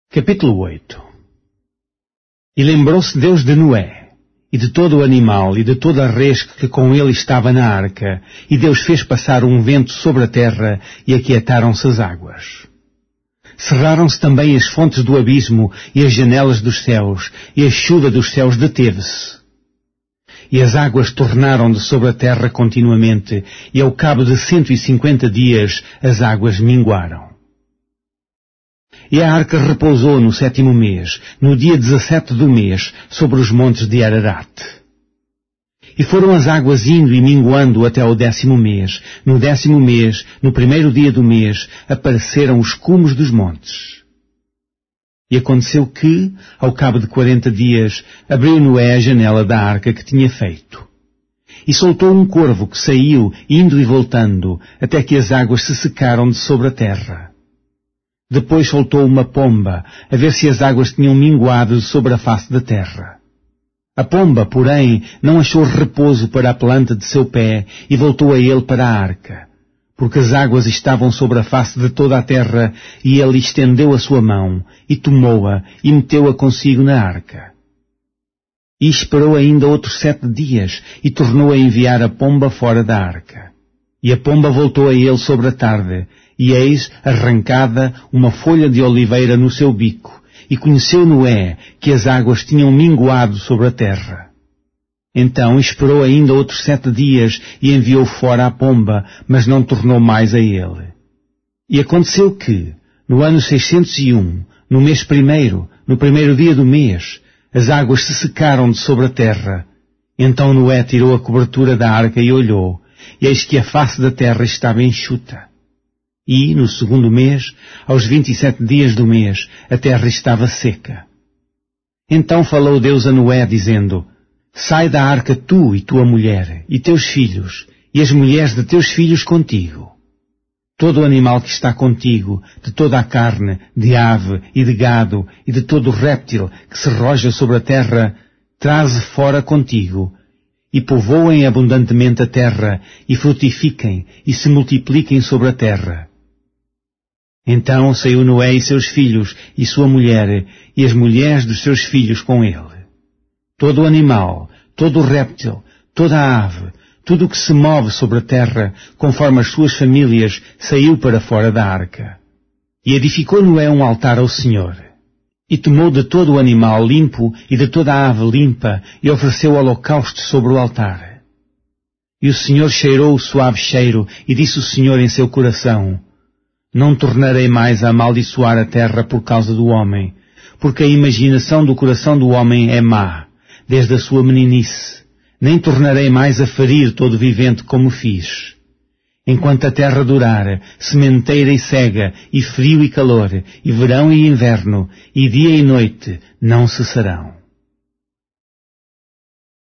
Capítulo 8. E lembrou-se Deus de Noé, e de todo o animal, e de toda a res que com ele estava na arca, e Deus fez passar um vento sobre a terra, e aquietaram-se as águas. Cerraram-se também as fontes do abismo, e as janelas dos céus, e a chuva dos céus deteve-se. E as águas tornaram de sobre a terra continuamente, e ao cabo de 150 dias as águas minguaram. E a arca repousou no 7º mês, no dia 17 do mês, sobre os montes de Ararat. E foram as águas indo e minguando até ao 10º mês. No 10º mês, no primeiro dia do mês, apareceram os cumes dos montes. E aconteceu que, ao cabo de 40 dias, abriu Noé a janela da arca que tinha feito. E soltou um corvo que saiu, indo e voltando, até que as águas se secaram de sobre a terra. Depois soltou uma pomba, a ver se as águas tinham minguado sobre a face da terra. A pomba, porém, não achou repouso para a planta de seu pé e voltou a ele para a arca, porque as águas estavam sobre a face de toda a terra, e ele estendeu a sua mão, e tomou-a, e meteu-a consigo na arca. E esperou ainda outros 7 dias, e tornou a enviar a pomba fora da arca. E a pomba voltou a ele sobre a tarde, e eis arrancada uma folha de oliveira no seu bico, e conheceu Noé que as águas tinham minguado sobre a terra. Então esperou ainda outros 7 dias, e enviou fora a pomba, mas não tornou mais a ele. E aconteceu que, no ano 601, no mês primeiro, no primeiro dia do mês, as águas se secaram de sobre a terra. Então Noé tirou a cobertura da arca e olhou, e eis que a face da terra estava enxuta. E, no 2º mês, aos 27 dias do mês, a terra estava seca. Então falou Deus a Noé, dizendo: Sai da arca tu e tua mulher, e teus filhos, e as mulheres de teus filhos contigo. Todo o animal que está contigo, de toda a carne, de ave e de gado, e de todo o réptil que se roja sobre a terra, traze fora contigo, e povoem abundantemente a terra, e frutifiquem, e se multipliquem sobre a terra. Então saiu Noé e seus filhos, e sua mulher, e as mulheres dos seus filhos com ele. Todo o animal, todo o réptil, toda a ave, tudo o que se move sobre a terra, conforme as suas famílias, saiu para fora da arca. E edificou Noé um altar ao Senhor. E tomou de todo o animal limpo e de toda a ave limpa, e ofereceu holocausto sobre o altar. E o Senhor cheirou o suave cheiro, e disse o Senhor em seu coração: Não tornarei mais a amaldiçoar a terra por causa do homem, porque a imaginação do coração do homem é má, desde a sua meninice. Nem tornarei mais a ferir todo vivente como fiz. Enquanto a terra durar, sementeira e cega, e frio e calor, e verão e inverno, e dia e noite, não cessarão.